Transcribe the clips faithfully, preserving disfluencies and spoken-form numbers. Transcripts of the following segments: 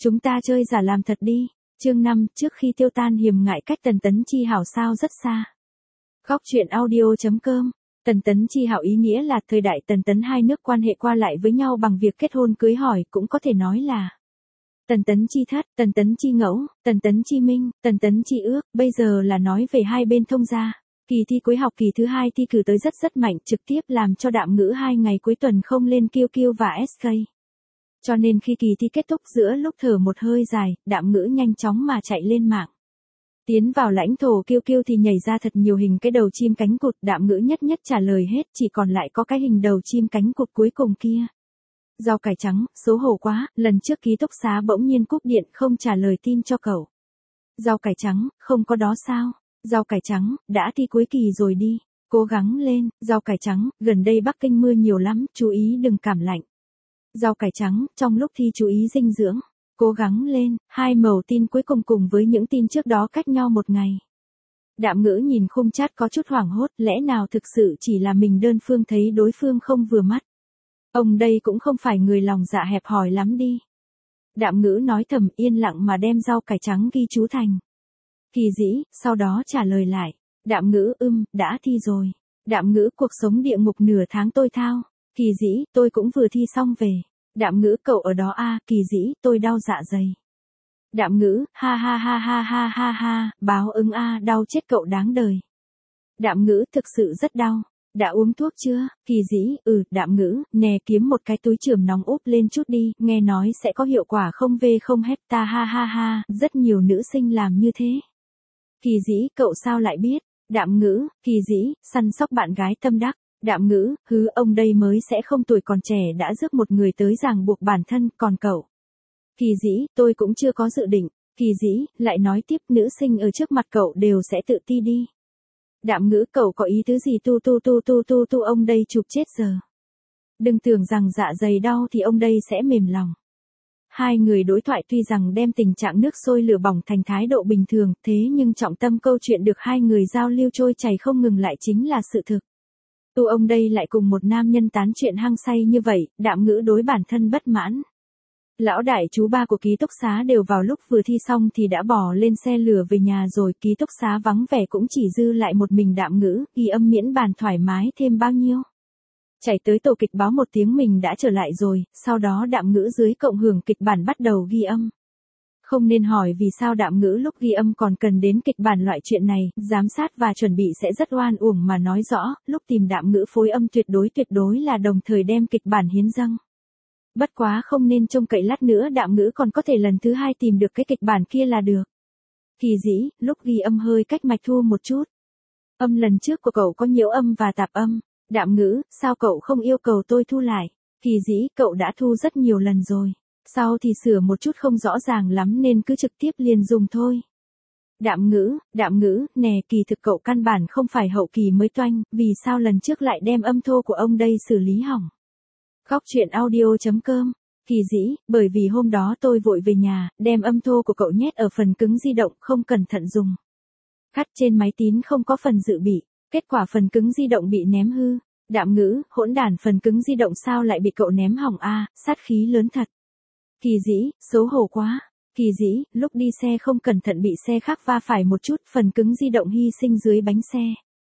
Chúng ta chơi giả làm thật đi. Chương năm, trước khi tiêu tan hiểm ngại cách Tần Tấn Chi hảo sao rất xa. Góc truyện audio.com. Tần Tấn Chi hảo ý nghĩa là thời đại Tần Tấn hai nước quan hệ qua lại với nhau bằng việc kết hôn cưới hỏi, cũng có thể nói là Tần Tấn Chi thất, Tần Tấn Chi ngẫu, Tần Tấn Chi minh, Tần Tấn Chi ước, bây giờ là nói về hai bên thông gia. Kỳ thi cuối học kỳ thứ hai thi cử tới rất rất mạnh, trực tiếp làm cho Đạm Ngữ hai ngày cuối tuần không lên Q Q và ét ca. Cho nên khi kỳ thi kết thúc, giữa lúc thở một hơi dài, Đạm Ngữ nhanh chóng mà chạy lên mạng. Tiến vào lãnh thổ Q Q thì nhảy ra thật nhiều hình cái đầu chim cánh cụt, Đạm Ngữ nhất nhất trả lời hết, chỉ còn lại có cái hình đầu chim cánh cụt cuối cùng kia. Rau cải trắng, xấu hổ quá, lần trước ký túc xá bỗng nhiên cúp điện không trả lời tin cho cậu. Rau cải trắng, không có đó sao? Rau cải trắng, đã thi cuối kỳ rồi đi. Cố gắng lên, rau cải trắng, gần đây Bắc Kinh mưa nhiều lắm, chú ý đừng cảm lạnh. Rau cải trắng, trong lúc thi chú ý dinh dưỡng. Cố gắng lên, hai mẩu tin cuối cùng cùng với những tin trước đó cách nhau một ngày. Đạm Ngữ nhìn khung chat có chút hoảng hốt, lẽ nào thực sự chỉ là mình đơn phương thấy đối phương không vừa mắt. Ông đây cũng không phải người lòng dạ hẹp hòi lắm đi. Đạm Ngữ nói thầm, yên lặng mà đem rau cải trắng ghi chú thành Kỳ Dĩ, sau đó trả lời lại. Đạm Ngữ, ưm, đã thi rồi. Đạm Ngữ, cuộc sống địa ngục nửa tháng tôi thao. Kỳ Dĩ, tôi cũng vừa thi xong về. Đạm Ngữ, cậu ở đó a? À, Kỳ Dĩ, tôi đau dạ dày. Đạm Ngữ, ha ha ha ha ha ha ha, báo ứng a, à, đau chết cậu đáng đời. Đạm Ngữ, thực sự rất đau. Đã uống thuốc chưa? Kỳ Dĩ, ừ. Đạm Ngữ, nè kiếm một cái túi chườm nóng úp lên chút đi, nghe nói sẽ có hiệu quả không vê không hecta ha ha ha, rất nhiều nữ sinh làm như thế. Kỳ Dĩ, cậu sao lại biết? Đạm Ngữ, Kỳ Dĩ, săn sóc bạn gái tâm đắc. Đạm Ngữ, hứ, ông đây mới sẽ không tuổi còn trẻ đã rước một người tới ràng buộc bản thân, còn cậu. Kỳ Dĩ, tôi cũng chưa có dự định. Kỳ Dĩ, lại nói tiếp, nữ sinh ở trước mặt cậu đều sẽ tự ti đi. Đạm Ngữ, cậu có ý tứ gì tu tu tu tu tu tu ông đây chụp chết giờ. Đừng tưởng rằng dạ dày đau thì ông đây sẽ mềm lòng. Hai người đối thoại tuy rằng đem tình trạng nước sôi lửa bỏng thành thái độ bình thường, thế nhưng trọng tâm câu chuyện được hai người giao lưu trôi chảy không ngừng lại chính là sự thực. Tu ông đây lại cùng một nam nhân tán chuyện hăng say như vậy, Đạm Ngữ đối bản thân bất mãn. Lão đại chú ba của ký túc xá đều vào lúc vừa thi xong thì đã bỏ lên xe lửa về nhà rồi, ký túc xá vắng vẻ cũng chỉ dư lại một mình Đạm Ngữ, ghi âm miễn bàn thoải mái thêm bao nhiêu. Chạy tới tổ kịch báo một tiếng mình đã trở lại rồi, sau đó Đạm Ngữ dưới cộng hưởng kịch bản bắt đầu ghi âm. Không nên hỏi vì sao Đạm Ngữ lúc ghi âm còn cần đến kịch bản loại chuyện này, giám sát và chuẩn bị sẽ rất oan uổng mà nói rõ, lúc tìm Đạm Ngữ phối âm tuyệt đối tuyệt đối là đồng thời đem kịch bản hiến dâng. Bất quá không nên trông cậy lát nữa Đạm Ngữ còn có thể lần thứ hai tìm được cái kịch bản kia là được. Kỳ Dĩ, lúc ghi âm hơi cách mạch thu một chút. Âm lần trước của cậu có nhiễu âm và tạp âm. Đạm Ngữ, sao cậu không yêu cầu tôi thu lại? Kỳ Dĩ, cậu đã thu rất nhiều lần rồi. Sau thì sửa một chút không rõ ràng lắm nên cứ trực tiếp liền dùng thôi. Đạm Ngữ, Đạm Ngữ, nè kỳ thực cậu căn bản không phải hậu kỳ mới toanh, vì sao lần trước lại đem âm thô của ông đây xử lý hỏng? Góc truyện audio.com. Kỳ Dĩ, bởi vì hôm đó tôi vội về nhà, đem âm thô của cậu nhét ở phần cứng di động không cẩn thận dùng. Cắt trên máy tín không có phần dự bị, kết quả phần cứng di động bị ném hư. Đạm Ngữ, hỗn đản, phần cứng di động sao lại bị cậu ném hỏng a, à, sát khí lớn thật. Kỳ Dĩ, xấu hổ quá. Kỳ Dĩ, lúc đi xe không cẩn thận bị xe khác va phải một chút, phần cứng di động hy sinh dưới bánh xe.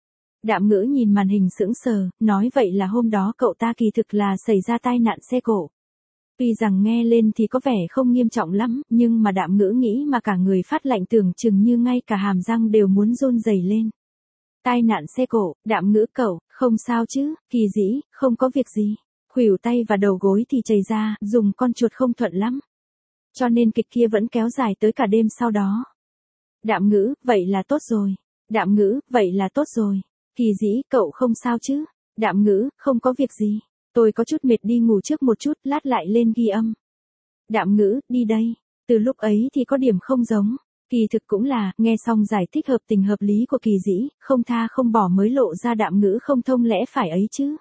Đạm Ngữ nhìn màn hình sững sờ, nói vậy là hôm đó cậu ta kỳ thực là xảy ra tai nạn xe cộ. Tuy rằng nghe lên thì có vẻ không nghiêm trọng lắm, nhưng mà Đạm Ngữ nghĩ mà cả người phát lạnh, tưởng chừng như ngay cả hàm răng đều muốn run rẩy lên. Tai nạn xe cộ, Đạm Ngữ, cậu, không sao chứ? Kỳ Dĩ, không có việc gì. Khuỷu tay và đầu gối thì chảy ra, dùng con chuột không thuận lắm. Cho nên kịch kia vẫn kéo dài tới cả đêm sau đó. Đạm Ngữ, vậy là tốt rồi. Đạm Ngữ, vậy là tốt rồi. Kỳ Dĩ, cậu không sao chứ? Đạm Ngữ, không có việc gì. Tôi có chút mệt, đi ngủ trước một chút, lát lại lên ghi âm. Đạm Ngữ, đi đây. Từ lúc ấy thì có điểm không giống. Kỳ thực cũng là, nghe xong giải thích hợp tình hợp lý của Kỳ Dĩ, không tha không bỏ mới lộ ra Đạm Ngữ không thông lẽ phải ấy chứ.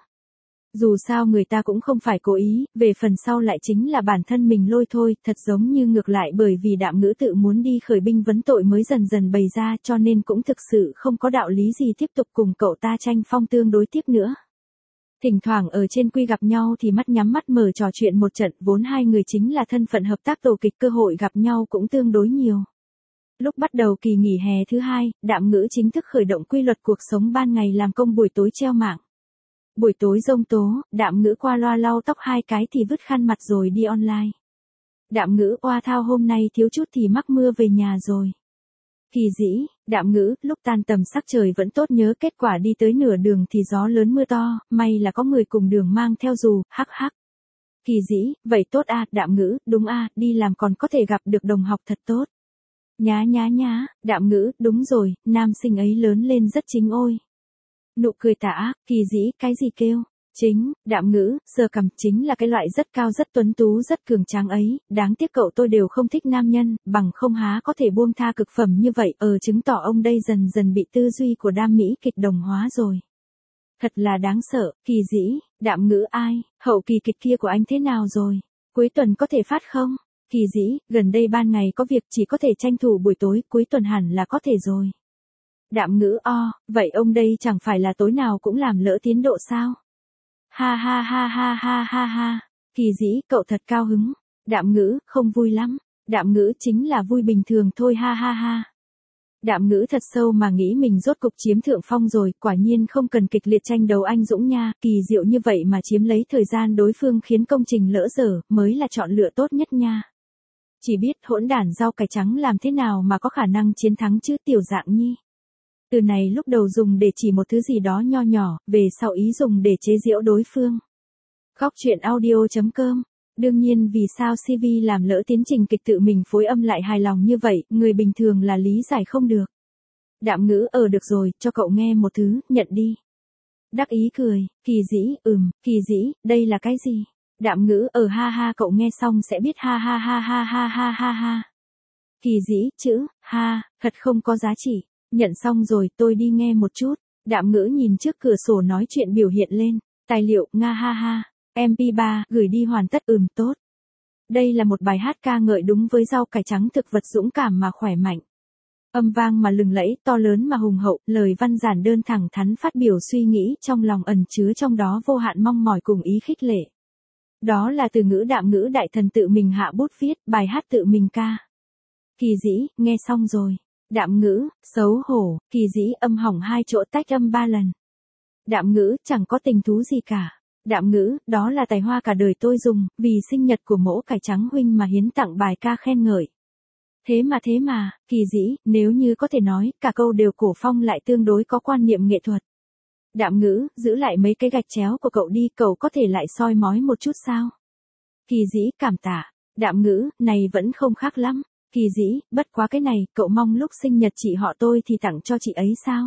Dù sao người ta cũng không phải cố ý, về phần sau lại chính là bản thân mình lôi thôi, thật giống như ngược lại bởi vì Đạm Ngữ tự muốn đi khởi binh vấn tội mới dần dần bày ra, cho nên cũng thực sự không có đạo lý gì tiếp tục cùng cậu ta tranh phong tương đối tiếp nữa. Thỉnh thoảng ở trên quy gặp nhau thì mắt nhắm mắt mở trò chuyện một trận, vốn hai người chính là thân phận hợp tác tổ kịch, cơ hội gặp nhau cũng tương đối nhiều. Lúc bắt đầu kỳ nghỉ hè thứ hai, Đạm Ngữ chính thức khởi động quy luật cuộc sống ban ngày làm công buổi tối treo mạng. Buổi tối giông tố, Đạm Ngữ qua loa lau tóc hai cái thì vứt khăn mặt rồi đi online. Đạm Ngữ oa thao hôm nay thiếu chút thì mắc mưa về nhà rồi. Kỳ dĩ, Đạm Ngữ, lúc tan tầm sắc trời vẫn tốt, nhớ kết quả đi tới nửa đường thì gió lớn mưa to, may là có người cùng đường mang theo dù, hắc hắc. Kỳ dĩ, vậy tốt à, Đạm Ngữ, đúng à, đi làm còn có thể gặp được đồng học thật tốt. Nhá nhá nhá, Đạm Ngữ, đúng rồi, nam sinh ấy lớn lên rất chính ôi. Nụ cười tà ác, Kỳ dĩ, cái gì kêu? Chính, Đạm Ngữ, sờ cằm, chính là cái loại rất cao rất tuấn tú rất cường tráng ấy, đáng tiếc cậu tôi đều không thích nam nhân, bằng không há có thể buông tha cực phẩm như vậy, ờ chứng tỏ ông đây dần dần bị tư duy của đam mỹ kịch đồng hóa rồi. Thật là đáng sợ, Kỳ dĩ, Đạm Ngữ ai, hậu kỳ kịch kia của anh thế nào rồi? Cuối tuần có thể phát không? Kỳ dĩ, gần đây ban ngày có việc chỉ có thể tranh thủ buổi tối, cuối tuần hẳn là có thể rồi. Đạm Ngữ o, vậy ông đây chẳng phải là tối nào cũng làm lỡ tiến độ sao? Ha ha ha ha ha ha ha. Kỳ dĩ, cậu thật cao hứng. Đạm Ngữ, không vui lắm. Đạm Ngữ, chính là vui bình thường thôi ha ha ha. Đạm Ngữ thật sâu mà nghĩ mình rốt cục chiếm thượng phong rồi, quả nhiên không cần kịch liệt tranh đấu anh dũng nha, kỳ diệu như vậy mà chiếm lấy thời gian đối phương khiến công trình lỡ dở, mới là chọn lựa tốt nhất nha. Chỉ biết hỗn đản rau cải trắng làm thế nào mà có khả năng chiến thắng chứ, Tiểu Dạng Nhi. Từ này lúc đầu dùng để chỉ một thứ gì đó nho nhỏ, về sau ý dùng để chế giễu đối phương. Góc truyện audio chấm com. Đương nhiên vì sao xê vê làm lỡ tiến trình kịch tự mình phối âm lại hài lòng như vậy, người bình thường là lý giải không được. Đạm Ngữ, ờ được rồi, cho cậu nghe một thứ, nhận đi. Đắc ý cười, Kỳ dĩ, ừm, Kỳ dĩ, đây là cái gì? Đạm Ngữ, ờ ha ha, cậu nghe xong sẽ biết ha ha ha ha ha ha ha ha. Kỳ dĩ, chữ, ha, thật không có giá trị. Nhận xong rồi, tôi đi nghe một chút. Đạm Ngữ nhìn trước cửa sổ nói chuyện biểu hiện lên. Tài liệu, nga ha ha. em pê ba, gửi đi hoàn tất, ừm tốt. Đây là một bài hát ca ngợi đúng với rau cải trắng, thực vật dũng cảm mà khỏe mạnh. Âm vang mà lừng lẫy, to lớn mà hùng hậu, lời văn giản đơn thẳng thắn phát biểu suy nghĩ trong lòng ẩn chứa trong đó vô hạn mong mỏi cùng ý khích lệ. Đó là từ ngữ Đạm Ngữ đại thần tự mình hạ bút viết, bài hát tự mình ca. Kỳ dĩ, nghe xong rồi. Đạm Ngữ, xấu hổ, Kỳ dĩ, âm hỏng hai chỗ tách âm ba lần. Đạm Ngữ, chẳng có tình thú gì cả. Đạm Ngữ, đó là tài hoa cả đời tôi dùng, vì sinh nhật của mỗ cải trắng huynh mà hiến tặng bài ca khen ngợi. Thế mà thế mà, Kỳ dĩ, nếu như có thể nói, cả câu đều cổ phong lại tương đối có quan niệm nghệ thuật. Đạm Ngữ, giữ lại mấy cái gạch chéo của cậu đi, cậu có thể lại soi mói một chút sao? Kỳ dĩ, cảm tạ. Đạm Ngữ, này vẫn không khác lắm. Kỳ dĩ, bất quá cái này, cậu mong lúc sinh nhật chị họ tôi thì tặng cho chị ấy sao?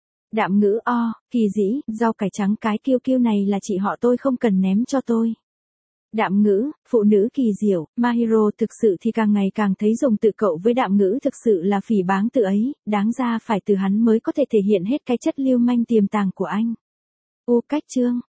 Đạm Ngữ o, Kỳ dĩ, rau cải trắng cái kiêu kiêu này là chị họ tôi không cần ném cho tôi. Đạm Ngữ, phụ nữ kỳ diệu, Mahiro thực sự thì càng ngày càng thấy dùng tự cậu với Đạm Ngữ thực sự là phỉ báng tự ấy, đáng ra phải từ hắn mới có thể thể hiện hết cái chất lưu manh tiềm tàng của anh. U cách chương.